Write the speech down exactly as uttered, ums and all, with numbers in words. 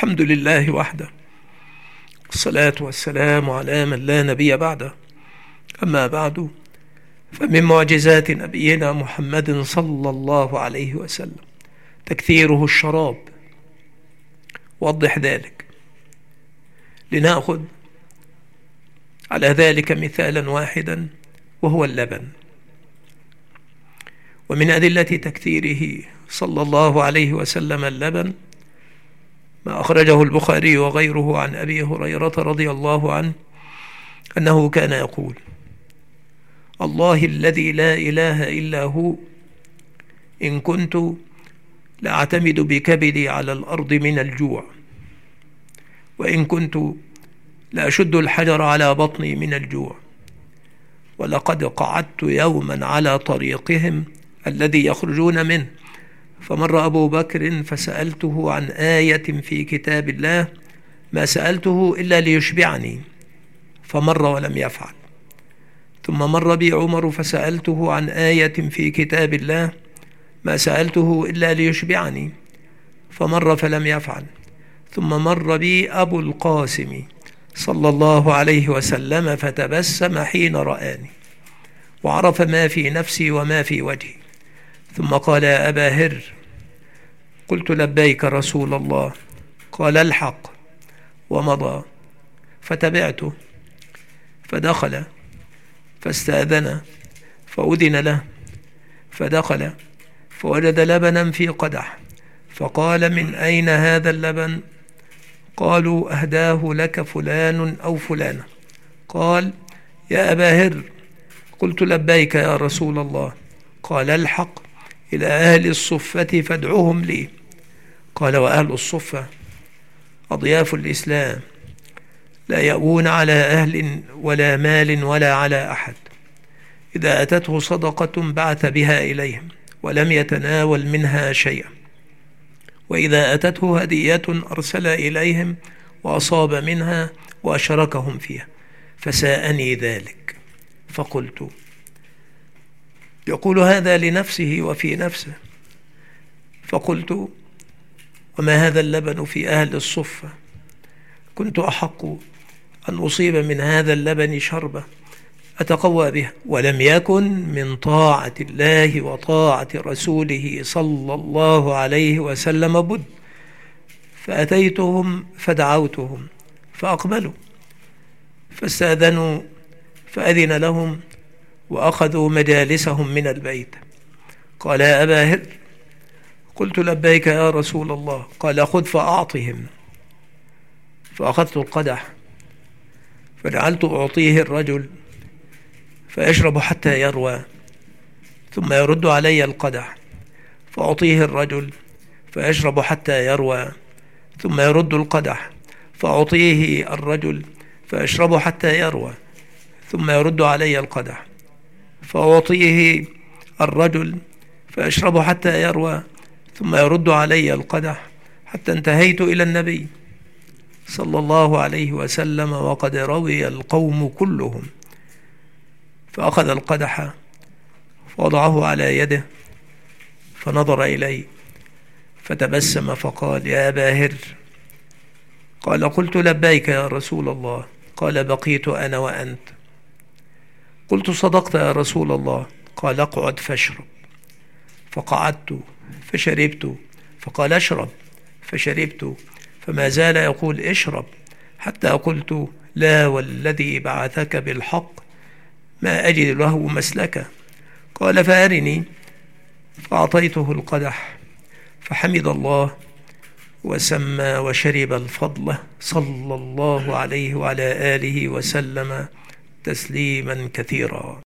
الحمد لله وحده، والصلاة والسلام على من لا نبي بعده. أما بعد، فمن معجزات نبينا محمد صلى الله عليه وسلم تكثيره الشراب. وضح ذلك. لنأخذ على ذلك مثالا واحدا وهو اللبن. ومن أدلة تكثيره صلى الله عليه وسلم اللبن ما أخرجه البخاري وغيره عن أبي هريرة رضي الله عنه أنه كان يقول: الله الذي لا إله إلا هو، إن كنت لأعتمد بكبدي على الأرض من الجوع، وإن كنت لأشد الحجر على بطني من الجوع، ولقد قعدت يوما على طريقهم الذي يخرجون منه، فمر أبو بكر فسألته عن آية في كتاب الله ما سألته إلا ليشبعني، فمر ولم يفعل. ثم مر بي عمر فسألته عن آية في كتاب الله ما سألته إلا ليشبعني، فمر فلم يفعل. ثم مر بي أبو القاسم صلى الله عليه وسلم فتبسم حين رآني، وعرف ما في نفسي وما في وجهي، ثم قال: يا أبا هر. قلت: لبيك رسول الله. قال: الحق. ومضى، فتبعته، فدخل فاستأذن، فأذن له، فدخل فوجد لبنا في قدح، فقال: من أين هذا اللبن؟ قالوا: أهداه لك فلان أو فلانة. قال: يا أبا هر. قلت: لبيك يا رسول الله. قال: الحق إلى أهل الصفة فادعوهم لي. قال: وأهل الصفة أضياف الإسلام، لا يأوون على أهل ولا مال ولا على أحد، إذا أتته صدقة بعث بها إليهم ولم يتناول منها شيئا، وإذا أتته هدية أرسل إليهم وأصاب منها وأشركهم فيها، فساءني ذلك. فقلت: يقول هذا لنفسه وفي نفسه. فقلت: وما هذا اللبن في أهل الصفة؟ كنت أحق أن أصيب من هذا اللبن شربة أتقوى بها، ولم يكن من طاعة الله وطاعة رسوله صلى الله عليه وسلم بد. فأتيتهم فدعوتهم فأقبلوا، فاستأذنوا فأذن لهم، وأخذوا مجالسهم من البيت. قال: يا أبا هر. قلت: لبيك يا رسول الله. قال: خذ فأعطهم. فأخذت القدح فجعلت أعطيه الرجل فيشرب حتى يروى، ثم يرد علي القدح فأعطيه الرجل فيشرب حتى يروى، ثم يرد القدح فأعطيه الرجل فيشرب حتى يروى، ثم يرد علي القدح فأعطيه الرجل فيشرب حتى يروى، ثم يرد علي القدح، حتى انتهيت إلى النبي صلى الله عليه وسلم وقد روي القوم كلهم. فأخذ القدح فوضعه على يده، فنظر إلي فتبسم فقال: يا أبا هر. قال: قلت: لبيك يا رسول الله. قال: بقيت أنا وأنت. قلت: صدقت يا رسول الله. قال: اقعد فاشرب. فقعدت فشربت، فقال: اشرب. فشربت، فما زال يقول: اشرب، حتى قلت: لا والذي بعثك بالحق ما أجد له مسلكا. قال: فأرني. فأعطيته القدح فحمد الله وسمى وشرب الفضل صلى الله عليه وعلى آله وسلم تسليما كثيرا.